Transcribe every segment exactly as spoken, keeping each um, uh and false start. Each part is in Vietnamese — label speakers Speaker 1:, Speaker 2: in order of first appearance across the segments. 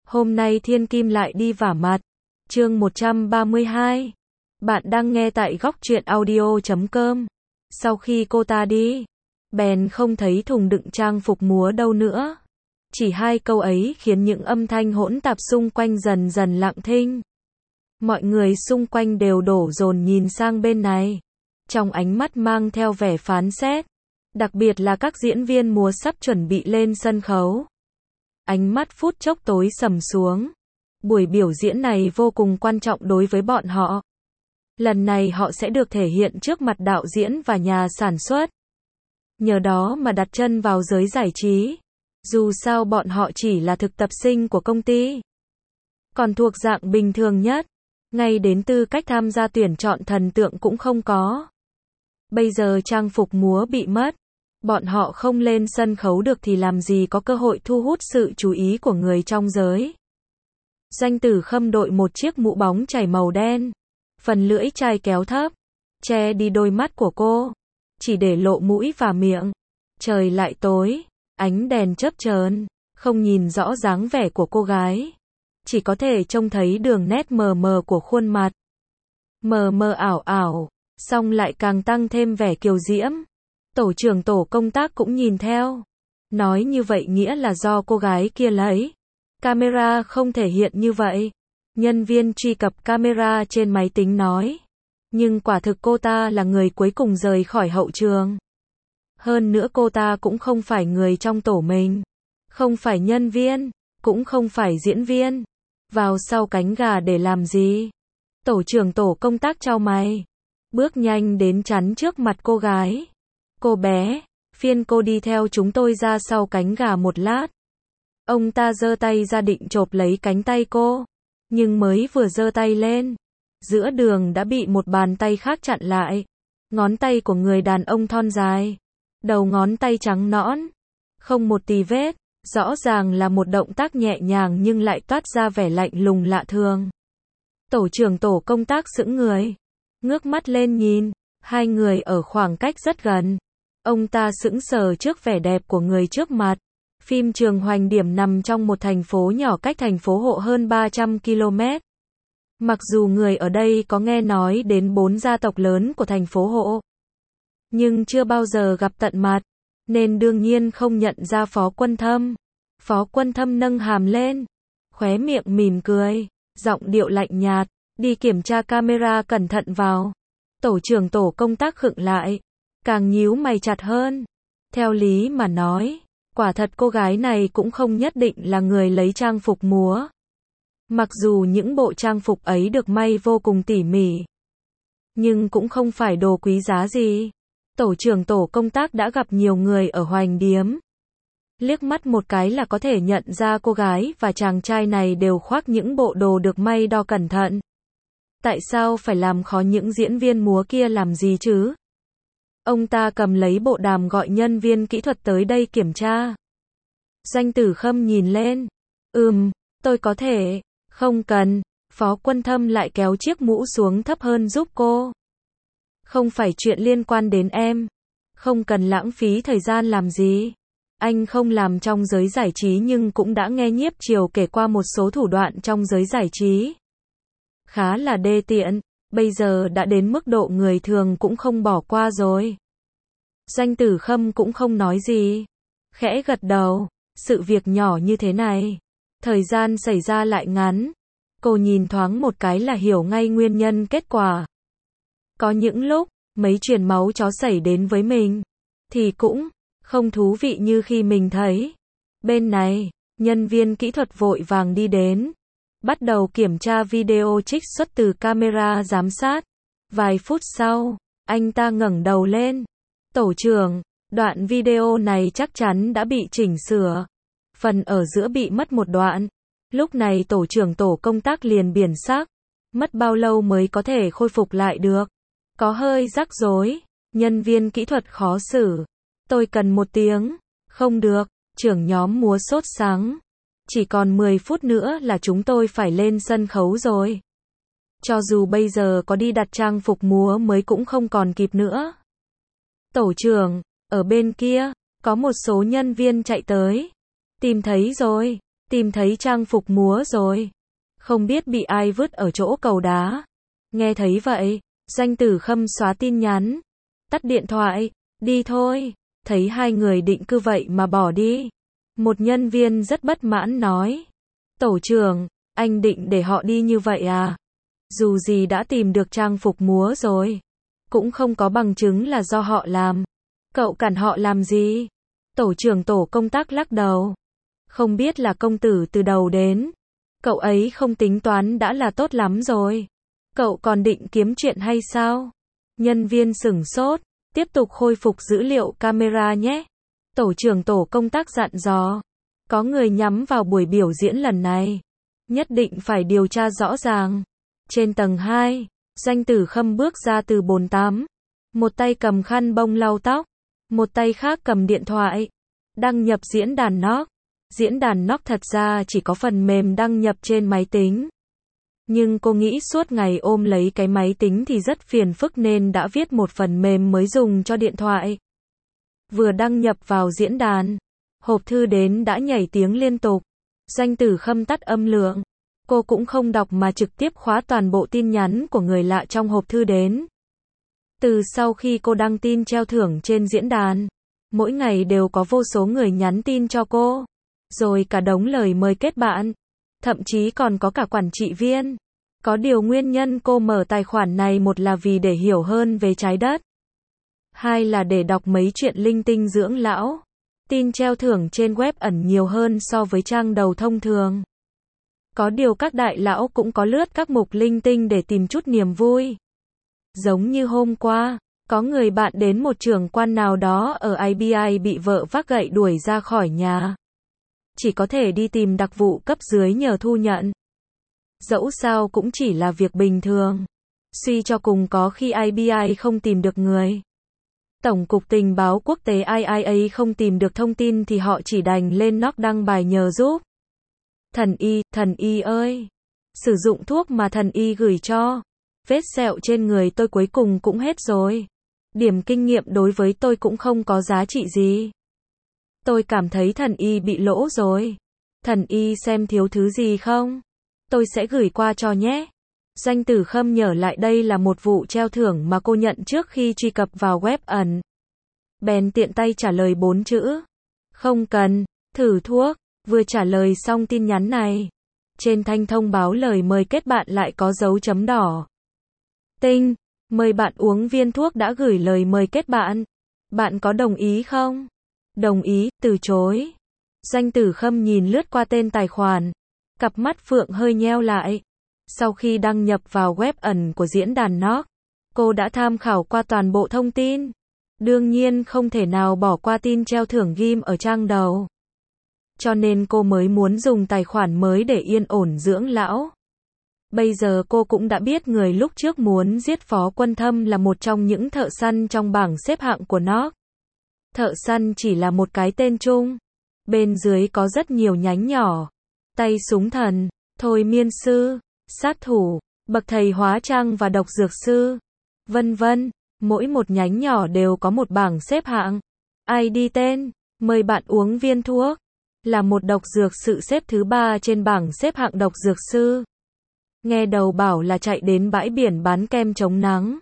Speaker 1: Hôm nay Thiên Kim lại đi vả mặt. Chương một trăm ba mươi hai. Bạn đang nghe tại góc truyện audio chấm com. Sau khi cô ta đi, bèn không thấy thùng đựng trang phục múa đâu nữa. Chỉ hai câu ấy khiến những âm thanh hỗn tạp xung quanh dần dần lặng thinh. Mọi người xung quanh đều đổ dồn nhìn sang bên này, trong ánh mắt mang theo vẻ phán xét. Đặc biệt là các diễn viên múa sắp chuẩn bị lên sân khấu. Ánh mắt phút chốc tối sầm xuống. Buổi biểu diễn này vô cùng quan trọng đối với bọn họ. Lần này họ sẽ được thể hiện trước mặt đạo diễn và nhà sản xuất. Nhờ đó mà đặt chân vào giới giải trí. Dù sao bọn họ chỉ là thực tập sinh của công ty, còn thuộc dạng bình thường nhất. Ngay đến tư cách tham gia tuyển chọn thần tượng cũng không có. Bây giờ trang phục múa bị mất, bọn họ không lên sân khấu được thì làm gì có cơ hội thu hút sự chú ý của người trong giới. Doanh Tử Khâm đội một chiếc mũ bóng chảy màu đen, phần lưỡi chai kéo thấp, che đi đôi mắt của cô, chỉ để lộ mũi và miệng. Trời lại tối, ánh đèn chớp chờn, không nhìn rõ dáng vẻ của cô gái, chỉ có thể trông thấy đường nét mờ mờ của khuôn mặt. Mờ mờ ảo ảo, song lại càng tăng thêm vẻ kiều diễm. Tổ trưởng tổ công tác cũng nhìn theo. Nói như vậy nghĩa là do cô gái kia lấy camera không thể hiện như vậy. Nhân viên truy cập camera trên máy tính nói. Nhưng quả thực cô ta là người cuối cùng rời khỏi hậu trường. Hơn nữa cô ta cũng không phải người trong tổ mình. Không phải nhân viên, cũng không phải diễn viên. Vào sau cánh gà để làm gì? Tổ trưởng tổ công tác chau mày, bước nhanh đến chắn trước mặt cô gái. Cô bé, phiên cô đi theo chúng tôi ra sau cánh gà một lát. Ông ta giơ tay ra định chộp lấy cánh tay cô, nhưng mới vừa giơ tay lên, giữa đường đã bị một bàn tay khác chặn lại. Ngón tay của người đàn ông thon dài, đầu ngón tay trắng nõn, không một tì vết, rõ ràng là một động tác nhẹ nhàng nhưng lại toát ra vẻ lạnh lùng lạ thường. Tổ trưởng tổ công tác sững người, ngước mắt lên nhìn, hai người ở khoảng cách rất gần. Ông ta sững sờ trước vẻ đẹp của người trước mặt. Phim trường Hoành Điểm nằm trong một thành phố nhỏ cách thành phố Hộ hơn ba trăm ki lô mét. Mặc dù người ở đây có nghe nói đến bốn gia tộc lớn của thành phố Hộ, nhưng chưa bao giờ gặp tận mặt, nên đương nhiên không nhận ra Phó Quân Thâm. Phó Quân Thâm nâng hàm lên, khóe miệng mỉm cười, giọng điệu lạnh nhạt, đi kiểm tra camera cẩn thận vào. Tổ trưởng tổ công tác khựng lại, càng nhíu mày chặt hơn. Theo lý mà nói, quả thật cô gái này cũng không nhất định là người lấy trang phục múa. Mặc dù những bộ trang phục ấy được may vô cùng tỉ mỉ, nhưng cũng không phải đồ quý giá gì. Tổ trưởng tổ công tác đã gặp nhiều người ở Hoành Điếm. Liếc mắt một cái là có thể nhận ra cô gái và chàng trai này đều khoác những bộ đồ được may đo cẩn thận. Tại sao phải làm khó những diễn viên múa kia làm gì chứ? Ông ta cầm lấy bộ đàm gọi nhân viên kỹ thuật tới đây kiểm tra. Doanh Tử Khâm nhìn lên. Ừm, tôi có thể. Không cần. Phó Quân Thâm lại kéo chiếc mũ xuống thấp hơn giúp cô. Không phải chuyện liên quan đến em. Không cần lãng phí thời gian làm gì. Anh không làm trong giới giải trí nhưng cũng đã nghe Nhiếp Triều kể qua một số thủ đoạn trong giới giải trí. Khá là đê tiện, bây giờ đã đến mức độ người thường cũng không bỏ qua rồi. Doanh Tử Khâm cũng không nói gì, khẽ gật đầu. Sự việc nhỏ như thế này, thời gian xảy ra lại ngắn. Cô nhìn thoáng một cái là hiểu ngay nguyên nhân kết quả. Có những lúc, mấy chuyện máu chó xảy đến với mình, thì cũng không thú vị như khi mình thấy. Bên này, nhân viên kỹ thuật vội vàng đi đến, bắt đầu kiểm tra video trích xuất từ camera giám sát. Vài phút sau, anh ta ngẩng đầu lên. Tổ trưởng, đoạn video này chắc chắn đã bị chỉnh sửa. Phần ở giữa bị mất một đoạn. Lúc này tổ trưởng tổ công tác liền biển sắc. Mất bao lâu mới có thể khôi phục lại được? Có hơi rắc rối. Nhân viên kỹ thuật khó xử. Tôi cần một tiếng. Không được. Trưởng nhóm múa sốt sắng. Chỉ còn mười phút nữa là chúng tôi phải lên sân khấu rồi. Cho dù bây giờ có đi đặt trang phục múa mới cũng không còn kịp nữa. Tổ trưởng, ở bên kia, có một số nhân viên chạy tới. Tìm thấy rồi. Tìm thấy trang phục múa rồi. Không biết bị ai vứt ở chỗ cầu đá. Nghe thấy vậy, Doanh Tử Khâm xóa tin nhắn. Tắt điện thoại. Đi thôi. Thấy hai người định cứ vậy mà bỏ đi. Một nhân viên rất bất mãn nói. Tổ trưởng, anh định để họ đi như vậy à? Dù gì đã tìm được trang phục múa rồi. Cũng không có bằng chứng là do họ làm. Cậu cản họ làm gì? Tổ trưởng tổ công tác lắc đầu. Không biết là công tử từ đầu đến. Cậu ấy không tính toán đã là tốt lắm rồi. Cậu còn định kiếm chuyện hay sao? Nhân viên sửng sốt. Tiếp tục khôi phục dữ liệu camera nhé. Tổ trưởng tổ công tác dặn dò. Có người nhắm vào buổi biểu diễn lần này. Nhất định phải điều tra rõ ràng. Trên tầng hai, Doanh Tử Khâm bước ra từ bồn tắm. Một tay cầm khăn bông lau tóc. Một tay khác cầm điện thoại. Đăng nhập diễn đàn Nook. Diễn đàn Nook thật ra chỉ có phần mềm đăng nhập trên máy tính. Nhưng cô nghĩ suốt ngày ôm lấy cái máy tính thì rất phiền phức nên đã viết một phần mềm mới dùng cho điện thoại. Vừa đăng nhập vào diễn đàn, hộp thư đến đã nhảy tiếng liên tục. Doanh Tử Khâm tắt âm lượng. Cô cũng không đọc mà trực tiếp khóa toàn bộ tin nhắn của người lạ trong hộp thư đến. Từ sau khi cô đăng tin treo thưởng trên diễn đàn, mỗi ngày đều có vô số người nhắn tin cho cô. Rồi cả đống lời mời kết bạn. Thậm chí còn có cả quản trị viên. Có điều nguyên nhân cô mở tài khoản này, một là vì để hiểu hơn về trái đất. Hai là để đọc mấy chuyện linh tinh dưỡng lão. Tin treo thưởng trên web ẩn nhiều hơn so với trang đầu thông thường. Có điều các đại lão cũng có lướt các mục linh tinh để tìm chút niềm vui. Giống như hôm qua, có người bạn đến một trưởng quan nào đó ở i bê i bị vợ vác gậy đuổi ra khỏi nhà. Chỉ có thể đi tìm đặc vụ cấp dưới nhờ thu nhận. Dẫu sao cũng chỉ là việc bình thường. Suy cho cùng có khi i bê i không tìm được người. Tổng cục tình báo quốc tế i a a không tìm được thông tin thì họ chỉ đành lên Nook đăng bài nhờ giúp. Thần y, thần y ơi! Sử dụng thuốc mà thần y gửi cho. Vết sẹo trên người tôi cuối cùng cũng hết rồi. Điểm kinh nghiệm đối với tôi cũng không có giá trị gì. Tôi cảm thấy thần y bị lỗ rồi. Thần y xem thiếu thứ gì không? Tôi sẽ gửi qua cho nhé. Doanh Tử Khâm nhớ lại đây là một vụ treo thưởng mà cô nhận trước khi truy cập vào web ẩn. Bèn tiện tay trả lời bốn chữ. Không cần, thử thuốc. Vừa trả lời xong tin nhắn này. Trên thanh thông báo lời mời kết bạn lại có dấu chấm đỏ. Tinh, mời bạn uống viên thuốc đã gửi lời mời kết bạn. Bạn có đồng ý không? Đồng ý, từ chối. Doanh Tử Khâm nhìn lướt qua tên tài khoản. Cặp mắt phượng hơi nheo lại. Sau khi đăng nhập vào web ẩn của diễn đàn Nook, cô đã tham khảo qua toàn bộ thông tin. Đương nhiên không thể nào bỏ qua tin treo thưởng ghim ở trang đầu. Cho nên cô mới muốn dùng tài khoản mới để yên ổn dưỡng lão. Bây giờ cô cũng đã biết người lúc trước muốn giết Phó Quân Thâm là một trong những thợ săn trong bảng xếp hạng của Nook. Thợ săn chỉ là một cái tên chung. Bên dưới có rất nhiều nhánh nhỏ. Tay súng thần, thôi miên sư, sát thủ, bậc thầy hóa trang và độc dược sư, vân vân. Mỗi một nhánh nhỏ đều có một bảng xếp hạng. i đê tên, mời bạn uống viên thuốc, là một độc dược sư xếp thứ ba trên bảng xếp hạng độc dược sư. Nghe đầu bảo là chạy đến bãi biển bán kem chống nắng.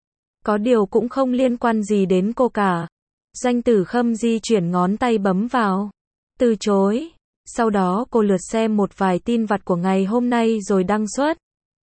Speaker 1: Có điều cũng không liên quan gì đến cô cả. Doanh Tử Khâm di chuyển ngón tay bấm vào. Từ chối. Sau đó cô lượt xem một vài tin vặt của ngày hôm nay rồi đăng xuất.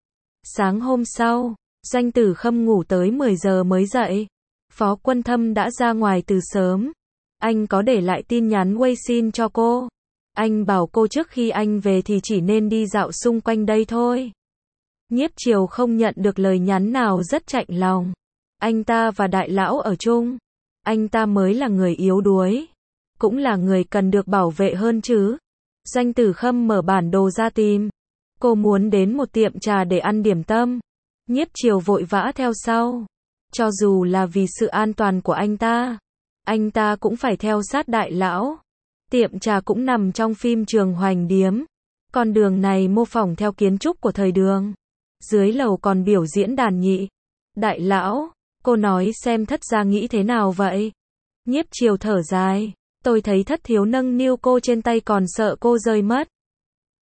Speaker 1: Sáng hôm sau, Doanh Tử Khâm ngủ tới mười giờ mới dậy. Phó Quân Thâm đã ra ngoài từ sớm. Anh có để lại tin nhắn Weixin cho cô. Anh bảo cô trước khi anh về thì chỉ nên đi dạo xung quanh đây thôi. Nhiếp Triều không nhận được lời nhắn nào rất chạnh lòng. Anh ta và đại lão ở chung. Anh ta mới là người yếu đuối. Cũng là người cần được bảo vệ hơn chứ. Doanh Tử Khâm mở bản đồ ra tìm. Cô muốn đến một tiệm trà để ăn điểm tâm. Nhiếp Triều vội vã theo sau. Cho dù là vì sự an toàn của anh ta, anh ta cũng phải theo sát đại lão. Tiệm trà cũng nằm trong phim Trường Hoành Điếm. Con đường này mô phỏng theo kiến trúc của thời Đường. Dưới lầu còn biểu diễn đàn nhị. Đại lão, cô nói xem thất gia nghĩ thế nào vậy? Nhiếp Triều thở dài. Tôi thấy thất thiếu nâng niu cô trên tay còn sợ cô rơi mất.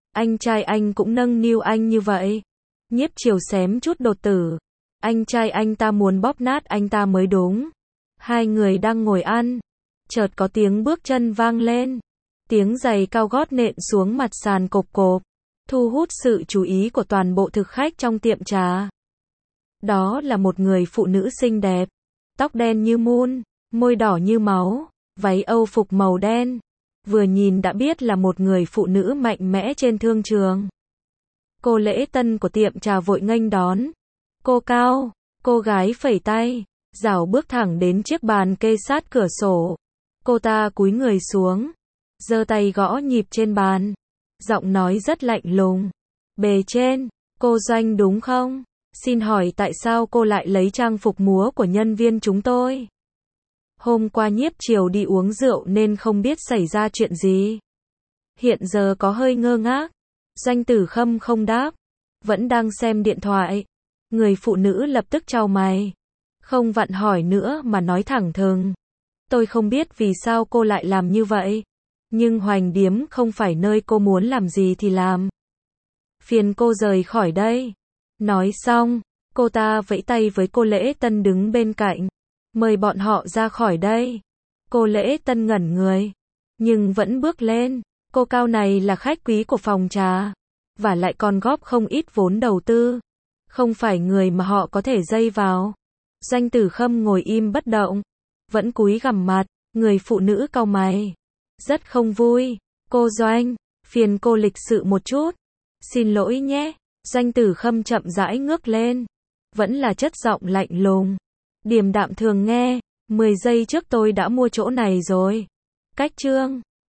Speaker 1: Anh trai anh cũng nâng niu anh như vậy. Nhiếp Triều xém chút đột tử. Anh trai anh ta muốn bóp nát anh ta mới đúng. Hai người đang ngồi ăn. Chợt có tiếng bước chân vang lên. Tiếng giày cao gót nện xuống mặt sàn cộp cộp. Thu hút sự chú ý của toàn bộ thực khách trong tiệm trà. Đó là một người phụ nữ xinh đẹp. Tóc đen như mun, môi đỏ như máu, váy Âu phục màu đen. Vừa nhìn đã biết là một người phụ nữ mạnh mẽ trên thương trường. Cô lễ tân của tiệm trà vội nghênh đón. Cô Cao, cô gái phẩy tay, rảo bước thẳng đến chiếc bàn kê sát cửa sổ. Cô ta cúi người xuống, giơ tay gõ nhịp trên bàn. Giọng nói rất lạnh lùng. Bề trên, cô Doanh đúng không? Xin hỏi tại sao cô lại lấy trang phục múa của nhân viên chúng tôi? Hôm qua Nhiếp Triều đi uống rượu nên không biết xảy ra chuyện gì. Hiện giờ có hơi ngơ ngác. Doanh Tử Khâm không đáp. Vẫn đang xem điện thoại. Người phụ nữ lập tức chau mày. Không vặn hỏi nữa mà nói thẳng thừng. Tôi không biết vì sao cô lại làm như vậy. Nhưng Hoành Điếm không phải nơi cô muốn làm gì thì làm. Phiền cô rời khỏi đây. Nói xong, cô ta vẫy tay với cô lễ tân đứng bên cạnh. Mời bọn họ ra khỏi đây. Cô lễ tân ngẩn người. Nhưng vẫn bước lên. Cô Cao này là khách quý của phòng trà. Và lại còn góp không ít vốn đầu tư. Không phải người mà họ có thể dây vào. Doanh Tử Khâm ngồi im bất động. Vẫn cúi gằm mặt. Người phụ nữ cau mày. Rất không vui. Cô Doanh, phiền cô lịch sự một chút. Xin lỗi nhé. Doanh Tử Khâm chậm rãi ngước lên. Vẫn là chất giọng lạnh lùng. Điềm đạm thường nghe. mười giây trước tôi đã mua chỗ này rồi. Cách chương